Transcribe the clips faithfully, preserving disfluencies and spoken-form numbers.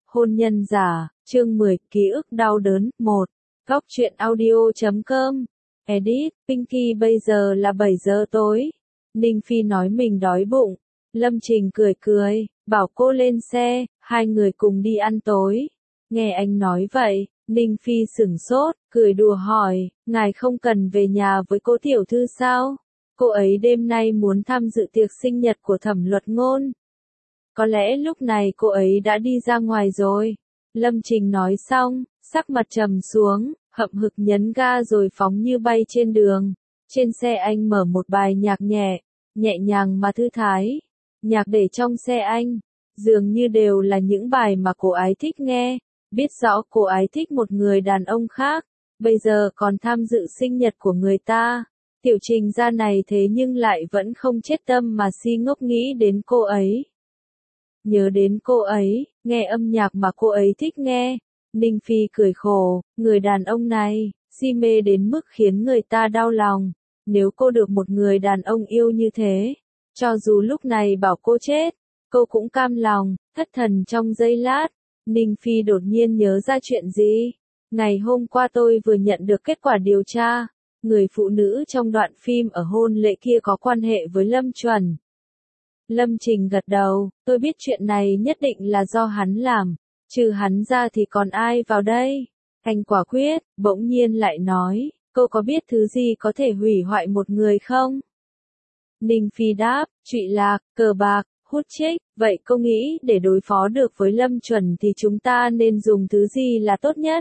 Hôn nhân giả, chương mười, ký ức đau đớn, một. Góc truyện audio chấm com. Edit, Pinky bây giờ là bảy giờ tối. Ninh Phi nói mình đói bụng. Lâm Trình cười cười, bảo cô lên xe, hai người cùng đi ăn tối. Nghe anh nói vậy, Ninh Phi sửng sốt, cười đùa hỏi, ngài không cần về nhà với cô tiểu thư sao? Cô ấy đêm nay muốn tham dự tiệc sinh nhật của Thẩm Luật Ngôn. Có lẽ lúc này cô ấy đã đi ra ngoài rồi. Lâm Trình nói xong, sắc mặt trầm xuống, hậm hực nhấn ga rồi phóng như bay trên đường. Trên xe anh mở một bài nhạc nhẹ, nhẹ nhàng mà thư thái. Nhạc để trong xe anh, dường như đều là những bài mà cô ấy thích nghe. Biết rõ cô ấy thích một người đàn ông khác, bây giờ còn tham dự sinh nhật của người ta. Tiểu Trình ra này thế nhưng lại vẫn không chết tâm mà si ngốc nghĩ đến cô ấy. Nhớ đến cô ấy, nghe âm nhạc mà cô ấy thích nghe. Ninh Phi cười khổ, người đàn ông này, si mê đến mức khiến người ta đau lòng. Nếu cô được một người đàn ông yêu như thế, cho dù lúc này bảo cô chết, cô cũng cam lòng. Thất thần trong giây lát, Ninh Phi đột nhiên nhớ ra chuyện gì. Ngày hôm qua tôi vừa nhận được kết quả điều tra. Người phụ nữ trong đoạn phim ở hôn lễ kia có quan hệ với Lâm Chuẩn. Lâm Trình gật đầu, tôi biết chuyện này nhất định là do hắn làm, trừ hắn ra thì còn ai vào đây? Anh quả quyết, bỗng nhiên lại nói, cô có biết thứ gì có thể hủy hoại một người không? Ninh Phi đáp, trụy lạc, cờ bạc, hút chích, vậy cô nghĩ để đối phó được với Lâm Chuẩn thì chúng ta nên dùng thứ gì là tốt nhất?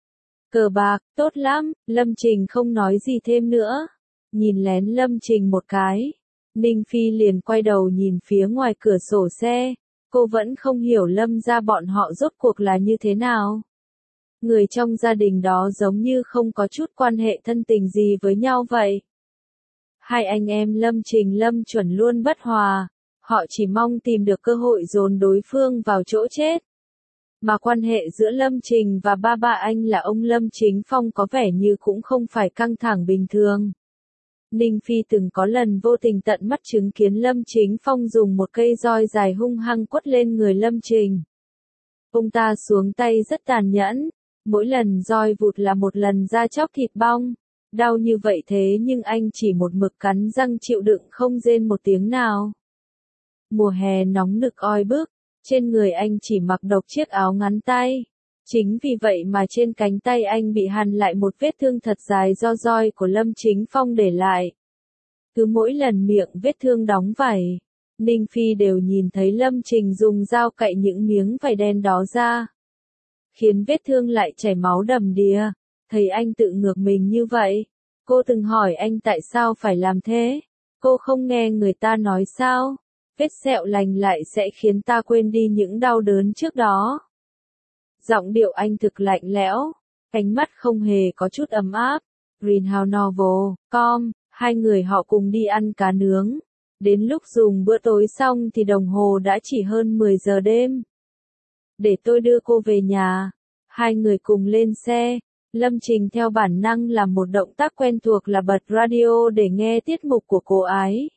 Cờ bạc, tốt lắm, Lâm Trình không nói gì thêm nữa. Nhìn lén Lâm Trình một cái, Ninh Phi liền quay đầu nhìn phía ngoài cửa sổ xe. Cô vẫn không hiểu Lâm gia bọn họ rốt cuộc là như thế nào. Người trong gia đình đó giống như không có chút quan hệ thân tình gì với nhau vậy. Hai anh em Lâm Trình Lâm Chuẩn luôn bất hòa. Họ chỉ mong tìm được cơ hội dồn đối phương vào chỗ chết. Mà quan hệ giữa Lâm Trình và ba ba anh là ông Lâm Chính Phong có vẻ như cũng không phải căng thẳng bình thường. Ninh Phi từng có lần vô tình tận mắt chứng kiến Lâm Chính Phong dùng một cây roi dài hung hăng quất lên người Lâm Trình. Ông ta xuống tay rất tàn nhẫn, mỗi lần roi vụt là một lần da chóc thịt bong. Đau như vậy thế nhưng anh chỉ một mực cắn răng chịu đựng không rên một tiếng nào. Mùa hè nóng nực oi bức, trên người anh chỉ mặc độc chiếc áo ngắn tay. Chính vì vậy mà trên cánh tay anh bị hằn lại một vết thương thật dài do roi của Lâm Chính Phong để lại. Cứ mỗi lần miệng vết thương đóng vảy, Ninh Phi đều nhìn thấy Lâm Trình dùng dao cạy những miếng vảy đen đó ra, khiến vết thương lại chảy máu đầm đìa. Thấy anh tự ngược mình như vậy, cô từng hỏi anh tại sao phải làm thế. Cô không nghe người ta nói sao, vết sẹo lành lại sẽ khiến ta quên đi những đau đớn trước đó. Giọng điệu anh thực lạnh lẽo, ánh mắt không hề có chút ấm áp. Greenhouse Novel, com, hai người họ cùng đi ăn cá nướng. Đến lúc dùng bữa tối xong thì đồng hồ đã chỉ hơn mười giờ đêm. Để tôi đưa cô về nhà. Hai người cùng lên xe. Lâm Trình theo bản năng làm một động tác quen thuộc là bật radio để nghe tiết mục của cô ấy.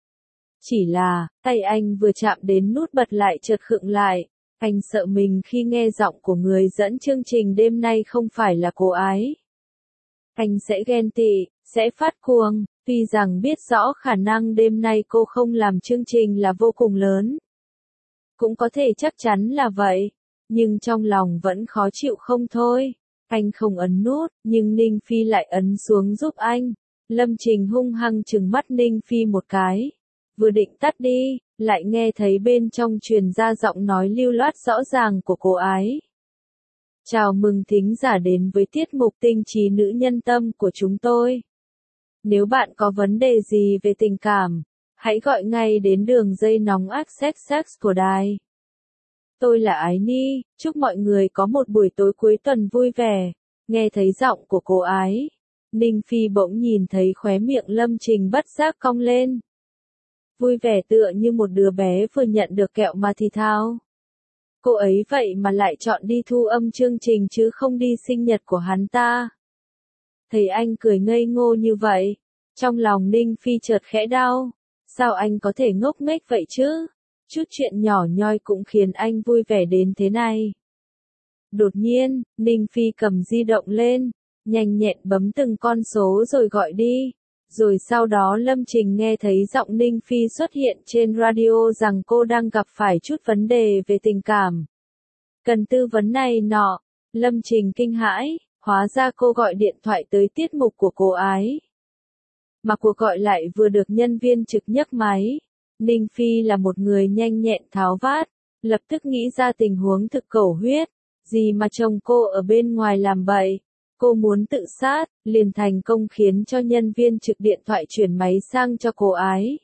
Chỉ là, tay anh vừa chạm đến nút bật lại chợt khựng lại. Anh sợ mình khi nghe giọng của người dẫn chương trình đêm nay không phải là cô ấy. Anh sẽ ghen tị, sẽ phát cuồng, tuy rằng biết rõ khả năng đêm nay cô không làm chương trình là vô cùng lớn. Cũng có thể chắc chắn là vậy, nhưng trong lòng vẫn khó chịu không thôi. Anh không ấn nút, nhưng Ninh Phi lại ấn xuống giúp anh. Lâm Trình hung hăng trừng mắt Ninh Phi một cái. Vừa định tắt đi, lại nghe thấy bên trong truyền ra giọng nói lưu loát rõ ràng của cô ấy. Chào mừng thính giả đến với tiết mục Tinh trí nữ nhân tâm của chúng tôi. Nếu bạn có vấn đề gì về tình cảm, hãy gọi ngay đến đường dây nóng Access Sex của đài. Tôi là Ái Ni, chúc mọi người có một buổi tối cuối tuần vui vẻ. Nghe thấy giọng của cô ấy, Ninh Phi bỗng nhìn thấy khóe miệng Lâm Trình bất giác cong lên. Vui vẻ tựa như một đứa bé vừa nhận được kẹo mà thì thao. Cô ấy vậy mà lại chọn đi thu âm chương trình chứ không đi sinh nhật của hắn ta. Thấy anh cười ngây ngô như vậy, trong lòng Ninh Phi chợt khẽ đau. Sao anh có thể ngốc nghếch vậy chứ? Chút chuyện nhỏ nhoi cũng khiến anh vui vẻ đến thế này. Đột nhiên, Ninh Phi cầm di động lên, nhanh nhẹn bấm từng con số rồi gọi đi. Rồi sau đó Lâm Trình nghe thấy giọng Ninh Phi xuất hiện trên radio rằng cô đang gặp phải chút vấn đề về tình cảm. Cần tư vấn này nọ, Lâm Trình kinh hãi, hóa ra cô gọi điện thoại tới tiết mục của cô ấy. Mà cuộc gọi lại vừa được nhân viên trực nhấc máy. Ninh Phi là một người nhanh nhẹn tháo vát, lập tức nghĩ ra tình huống thực cầu huyết, gì mà chồng cô ở bên ngoài làm bậy. Cô muốn tự sát, liền thành công khiến cho nhân viên trực điện thoại chuyển máy sang cho cô ấy.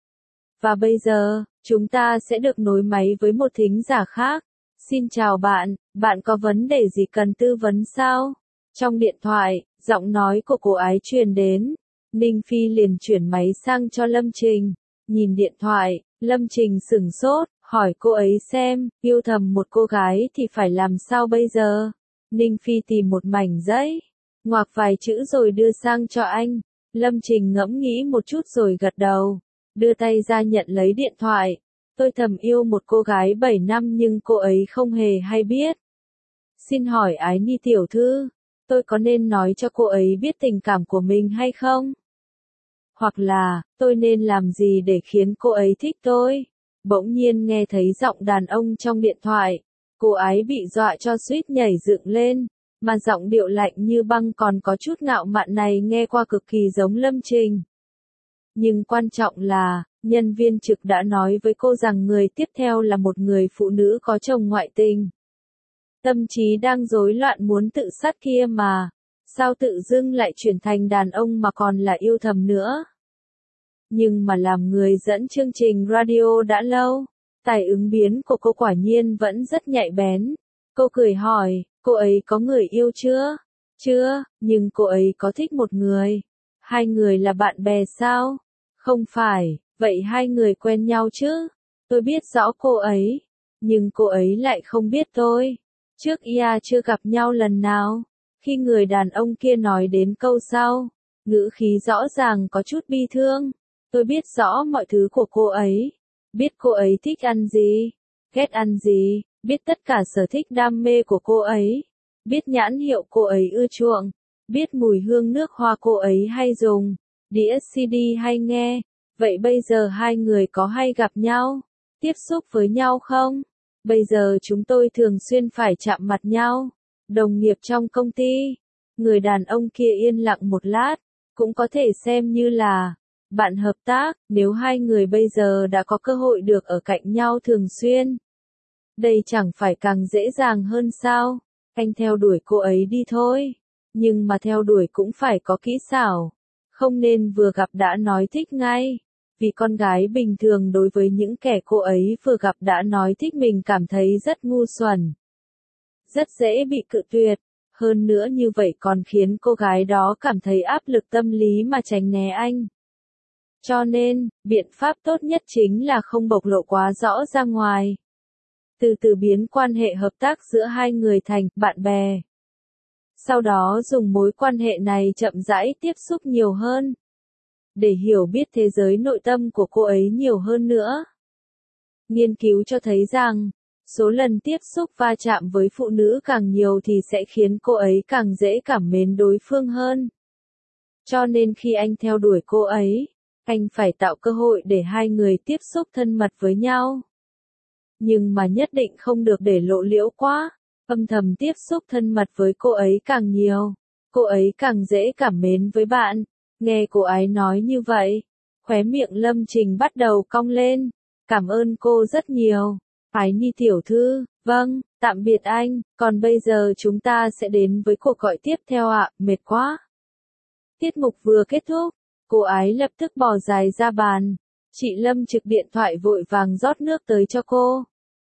Và bây giờ, chúng ta sẽ được nối máy với một thính giả khác. Xin chào bạn, bạn có vấn đề gì cần tư vấn sao? Trong điện thoại, giọng nói của cô ấy truyền đến. Ninh Phi liền chuyển máy sang cho Lâm Trình. Nhìn điện thoại, Lâm Trình sửng sốt, hỏi cô ấy xem, yêu thầm một cô gái thì phải làm sao bây giờ? Ninh Phi tìm một mảnh giấy, ngoạc vài chữ rồi đưa sang cho anh. Lâm Trình ngẫm nghĩ một chút rồi gật đầu, đưa tay ra nhận lấy điện thoại. Tôi thầm yêu một cô gái bảy năm nhưng cô ấy không hề hay biết. Xin hỏi Ái Nhi tiểu thư, tôi có nên nói cho cô ấy biết tình cảm của mình hay không? Hoặc là, tôi nên làm gì để khiến cô ấy thích tôi? Bỗng nhiên nghe thấy giọng đàn ông trong điện thoại. Cô ấy bị dọa cho suýt nhảy dựng lên, mà giọng điệu lạnh như băng còn có chút ngạo mạn này nghe qua cực kỳ giống Lâm Trình. Nhưng quan trọng là, nhân viên trực đã nói với cô rằng người tiếp theo là một người phụ nữ có chồng ngoại tình. Tâm trí đang rối loạn muốn tự sát kia mà, sao tự dưng lại chuyển thành đàn ông mà còn là yêu thầm nữa. Nhưng mà làm người dẫn chương trình radio đã lâu, tài ứng biến của cô quả nhiên vẫn rất nhạy bén. Cô cười hỏi, cô ấy có người yêu chưa? Chưa, nhưng cô ấy có thích một người. Hai người là bạn bè sao? Không phải, vậy hai người quen nhau chứ? Tôi biết rõ cô ấy, nhưng cô ấy lại không biết tôi. Trước ia chưa gặp nhau lần nào. Khi người đàn ông kia nói đến câu sau, ngữ khí rõ ràng có chút bi thương. Tôi biết rõ mọi thứ của cô ấy. Biết cô ấy thích ăn gì, ghét ăn gì, biết tất cả sở thích đam mê của cô ấy. Biết nhãn hiệu cô ấy ưa chuộng, biết mùi hương nước hoa cô ấy hay dùng, đĩa xê đê hay nghe. Vậy bây giờ hai người có hay gặp nhau, tiếp xúc với nhau không? Bây giờ chúng tôi thường xuyên phải chạm mặt nhau. Đồng nghiệp trong công ty. Người đàn ông kia yên lặng một lát, cũng có thể xem như là bạn hợp tác, nếu hai người bây giờ đã có cơ hội được ở cạnh nhau thường xuyên. Đây chẳng phải càng dễ dàng hơn sao? Anh theo đuổi cô ấy đi thôi. Nhưng mà theo đuổi cũng phải có kỹ xảo. Không nên vừa gặp đã nói thích ngay. Vì con gái bình thường đối với những kẻ cô ấy vừa gặp đã nói thích mình cảm thấy rất ngu xuẩn. Rất dễ bị cự tuyệt. Hơn nữa như vậy còn khiến cô gái đó cảm thấy áp lực tâm lý mà tránh né anh. Cho nên, biện pháp tốt nhất chính là không bộc lộ quá rõ ra ngoài. Từ từ biến quan hệ hợp tác giữa hai người thành bạn bè. Sau đó dùng mối quan hệ này chậm rãi tiếp xúc nhiều hơn. Để hiểu biết thế giới nội tâm của cô ấy nhiều hơn nữa. Nghiên cứu cho thấy rằng, số lần tiếp xúc va chạm với phụ nữ càng nhiều thì sẽ khiến cô ấy càng dễ cảm mến đối phương hơn. Cho nên khi anh theo đuổi cô ấy, anh phải tạo cơ hội để hai người tiếp xúc thân mật với nhau. Nhưng mà nhất định không được để lộ liễu quá, âm thầm tiếp xúc thân mật với cô ấy càng nhiều, cô ấy càng dễ cảm mến với bạn. Nghe cô ấy nói như vậy, khóe miệng Lâm Trình bắt đầu cong lên. Cảm ơn cô rất nhiều. Ái Nhi tiểu thư, vâng, tạm biệt anh, còn bây giờ chúng ta sẽ đến với cuộc gọi tiếp theo ạ, mệt quá. Tiết mục vừa kết thúc, cô ấy lập tức bò dài ra bàn. Chị Lâm trực điện thoại vội vàng rót nước tới cho cô.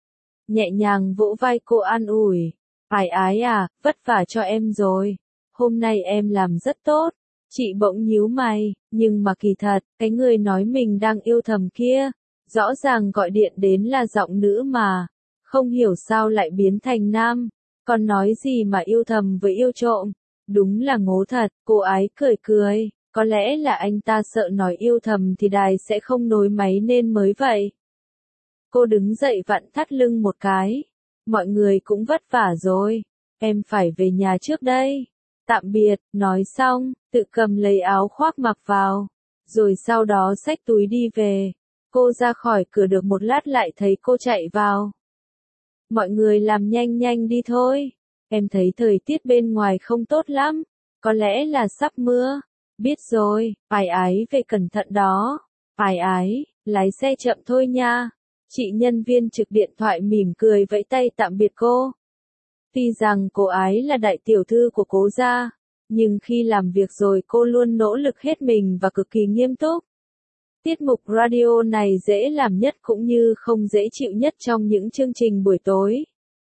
Nhẹ nhàng vỗ vai cô an ủi. Ái ái à, vất vả cho em rồi. Hôm nay em làm rất tốt. Chị bỗng nhíu mày, nhưng mà kỳ thật, cái người nói mình đang yêu thầm kia, rõ ràng gọi điện đến là giọng nữ mà. Không hiểu sao lại biến thành nam. Còn nói gì mà yêu thầm với yêu trộm. Đúng là ngố thật, cô ấy cười cười. Có lẽ là anh ta sợ nói yêu thầm thì đài sẽ không nối máy nên mới vậy. Cô đứng dậy vặn thắt lưng một cái. Mọi người cũng vất vả rồi. em phải về nhà trước đây. Tạm biệt, nói xong, tự cầm lấy áo khoác mặc vào, rồi sau đó xách túi đi về. Cô ra khỏi cửa được một lát lại thấy cô chạy vào. Mọi người làm nhanh nhanh đi thôi. Em thấy thời tiết bên ngoài không tốt lắm, có lẽ là sắp mưa. Biết rồi, Ái Ái về cẩn thận đó. Ái Ái, lái xe chậm thôi nha. Chị nhân viên trực điện thoại mỉm cười vẫy tay tạm biệt cô. Tuy rằng cô Ái là đại tiểu thư của cố gia, nhưng khi làm việc rồi cô luôn nỗ lực hết mình và cực kỳ nghiêm túc. Tiết mục radio này dễ làm nhất cũng như không dễ chịu nhất trong những chương trình buổi tối.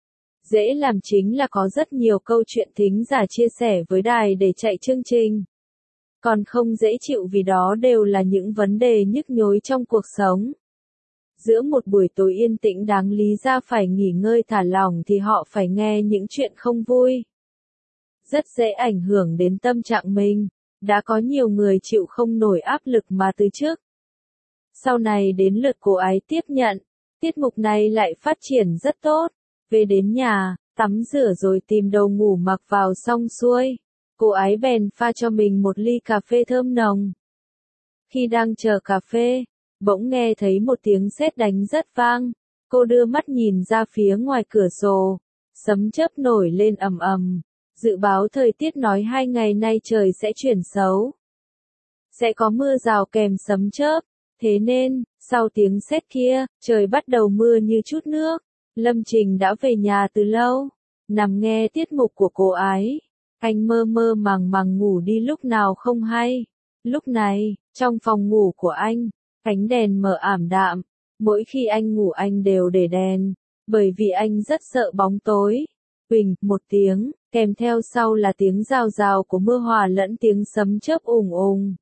Dễ làm chính là có rất nhiều câu chuyện thính giả chia sẻ với đài để chạy chương trình. Còn không dễ chịu vì đó đều là những vấn đề nhức nhối trong cuộc sống. Giữa một buổi tối yên tĩnh đáng lý ra phải nghỉ ngơi thả lỏng thì họ phải nghe những chuyện không vui. Rất dễ ảnh hưởng đến tâm trạng mình. Đã có nhiều người chịu không nổi áp lực mà từ trước. Sau này đến lượt cô Ái tiếp nhận, tiết mục này lại phát triển rất tốt. Về đến nhà, tắm rửa rồi tìm đồ ngủ mặc vào xong xuôi. Cô Ái bèn pha cho mình một ly cà phê thơm nồng. Khi đang chờ cà phê, bỗng nghe thấy một tiếng sét đánh rất vang. Cô đưa mắt nhìn ra phía ngoài cửa sổ. Sấm chớp nổi lên ầm ầm. Dự báo thời tiết nói hai ngày nay trời sẽ chuyển xấu. Sẽ có mưa rào kèm sấm chớp. Thế nên, sau tiếng sét kia, trời bắt đầu mưa như chút nước. Lâm Trình đã về nhà từ lâu. Nằm nghe tiết mục của cô Ái. Anh mơ mơ màng màng ngủ đi lúc nào không hay. Lúc này, trong phòng ngủ của anh, ánh đèn mờ ảm đạm. Mỗi khi anh ngủ anh đều để đèn, bởi vì anh rất sợ bóng tối. Huỳnh, một tiếng, kèm theo sau là tiếng rào rào của mưa hòa lẫn tiếng sấm chớp ùng ùng.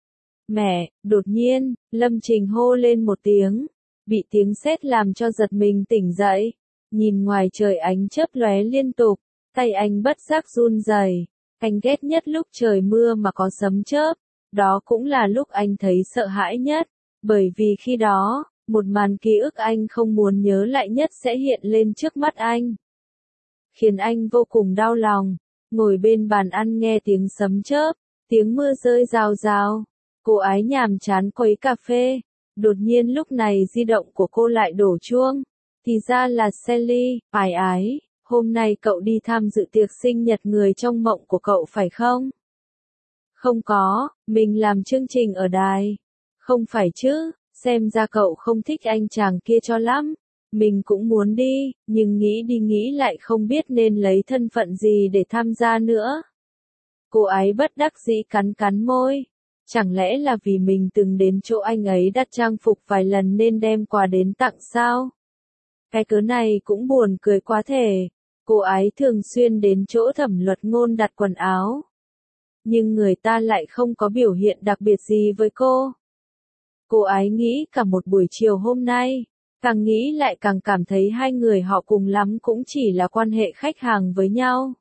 Mẹ, đột nhiên, Lâm Trình hô lên một tiếng, bị tiếng sét làm cho giật mình tỉnh dậy. Nhìn ngoài trời ánh chớp lóe liên tục, tay anh bất giác run rẩy. Anh ghét nhất lúc trời mưa mà có sấm chớp, đó cũng là lúc anh thấy sợ hãi nhất, bởi vì khi đó, một màn ký ức anh không muốn nhớ lại nhất sẽ hiện lên trước mắt anh. Khiến anh vô cùng đau lòng, ngồi bên bàn ăn nghe tiếng sấm chớp, tiếng mưa rơi rào rào. Cô Ái nhàm chán quấy cà phê, đột nhiên lúc này di động của cô lại đổ chuông. Thì ra là Sally. Ái Ái, hôm nay cậu đi tham dự tiệc sinh nhật người trong mộng của cậu phải không? Không có, mình làm chương trình ở đài. Không phải chứ, xem ra cậu không thích anh chàng kia cho lắm. Mình cũng muốn đi, nhưng nghĩ đi nghĩ lại không biết nên lấy thân phận gì để tham gia nữa. Cô Ái bất đắc dĩ cắn cắn môi. Chẳng lẽ là vì mình từng đến chỗ anh ấy đặt trang phục vài lần nên đem quà đến tặng sao? Cái cớ này cũng buồn cười quá thể. Cô Ái thường xuyên đến chỗ Thẩm Luật Ngôn đặt quần áo. Nhưng người ta lại không có biểu hiện đặc biệt gì với cô. Cô Ái nghĩ cả một buổi chiều hôm nay, càng nghĩ lại càng cảm thấy hai người họ cùng lắm cũng chỉ là quan hệ khách hàng với nhau.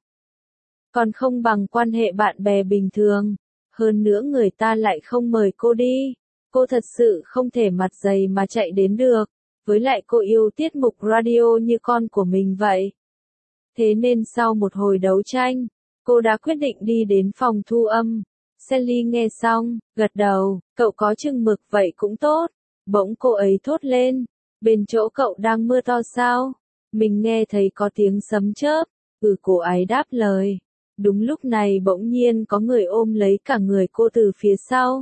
Còn không bằng quan hệ bạn bè bình thường. Hơn nữa người ta lại không mời cô đi. Cô thật sự không thể mặt dày mà chạy đến được. Với lại cô yêu tiết mục radio như con của mình vậy. Thế nên sau một hồi đấu tranh, cô đã quyết định đi đến phòng thu âm. Sally nghe xong, gật đầu, cậu có chừng mực vậy cũng tốt. Bỗng cô ấy thốt lên, bên chỗ cậu đang mưa to sao? Mình nghe thấy có tiếng sấm chớp. Ừ, cô ấy đáp lời. Đúng lúc này bỗng nhiên có người ôm lấy cả người cô từ phía sau.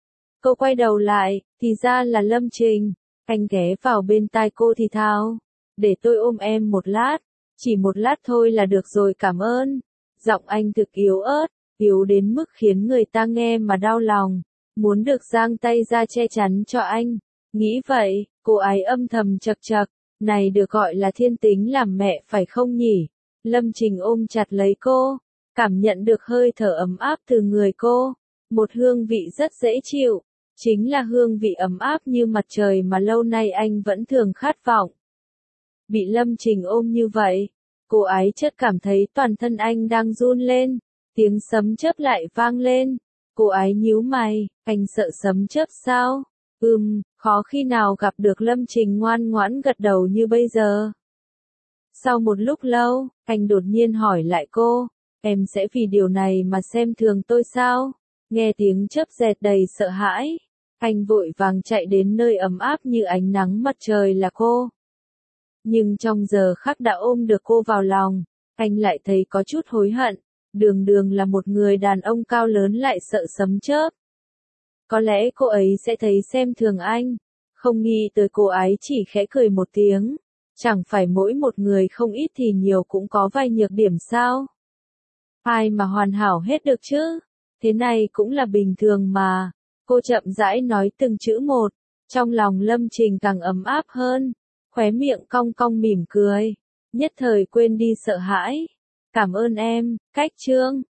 Cô quay đầu lại, thì ra là Lâm Trình. Anh ghé vào bên tai cô thì thào. Để tôi ôm em một lát. Chỉ một lát thôi là được rồi, cảm ơn. Giọng anh thực yếu ớt, yếu đến mức khiến người ta nghe mà đau lòng. Muốn được giang tay ra che chắn cho anh. Nghĩ vậy, cô ấy âm thầm chật chật. Này được gọi là thiên tính làm mẹ phải không nhỉ? Lâm Trình ôm chặt lấy cô. Cảm nhận được hơi thở ấm áp từ người cô. Một hương vị rất dễ chịu. Chính là hương vị ấm áp như mặt trời mà lâu nay anh vẫn thường khát vọng. Bị Lâm Trình ôm như vậy, cô ấy chợt cảm thấy toàn thân anh đang run lên. Tiếng sấm chớp lại vang lên. Cô ấy nhíu mày, anh sợ sấm chớp sao? Ừm, khó khi nào gặp được Lâm Trình ngoan ngoãn gật đầu như bây giờ. Sau một lúc lâu, anh đột nhiên hỏi lại cô, em sẽ vì điều này mà xem thường tôi sao? Nghe tiếng chớp giẹt đầy sợ hãi, anh vội vàng chạy đến nơi ấm áp như ánh nắng mặt trời là cô. Nhưng trong giờ khắc đã ôm được cô vào lòng, anh lại thấy có chút hối hận, đường đường là một người đàn ông cao lớn lại sợ sấm chớp. Có lẽ cô ấy sẽ thấy xem thường anh, không nghĩ tới cô ấy chỉ khẽ cười một tiếng. Chẳng phải mỗi một người không ít thì nhiều cũng có vài nhược điểm sao? Ai mà hoàn hảo hết được chứ? Thế này cũng là bình thường mà. Cô chậm rãi nói từng chữ một, trong lòng Lâm Trình càng ấm áp hơn, khóe miệng cong cong mỉm cười, nhất thời quên đi sợ hãi. Cảm ơn em, Cách Trương.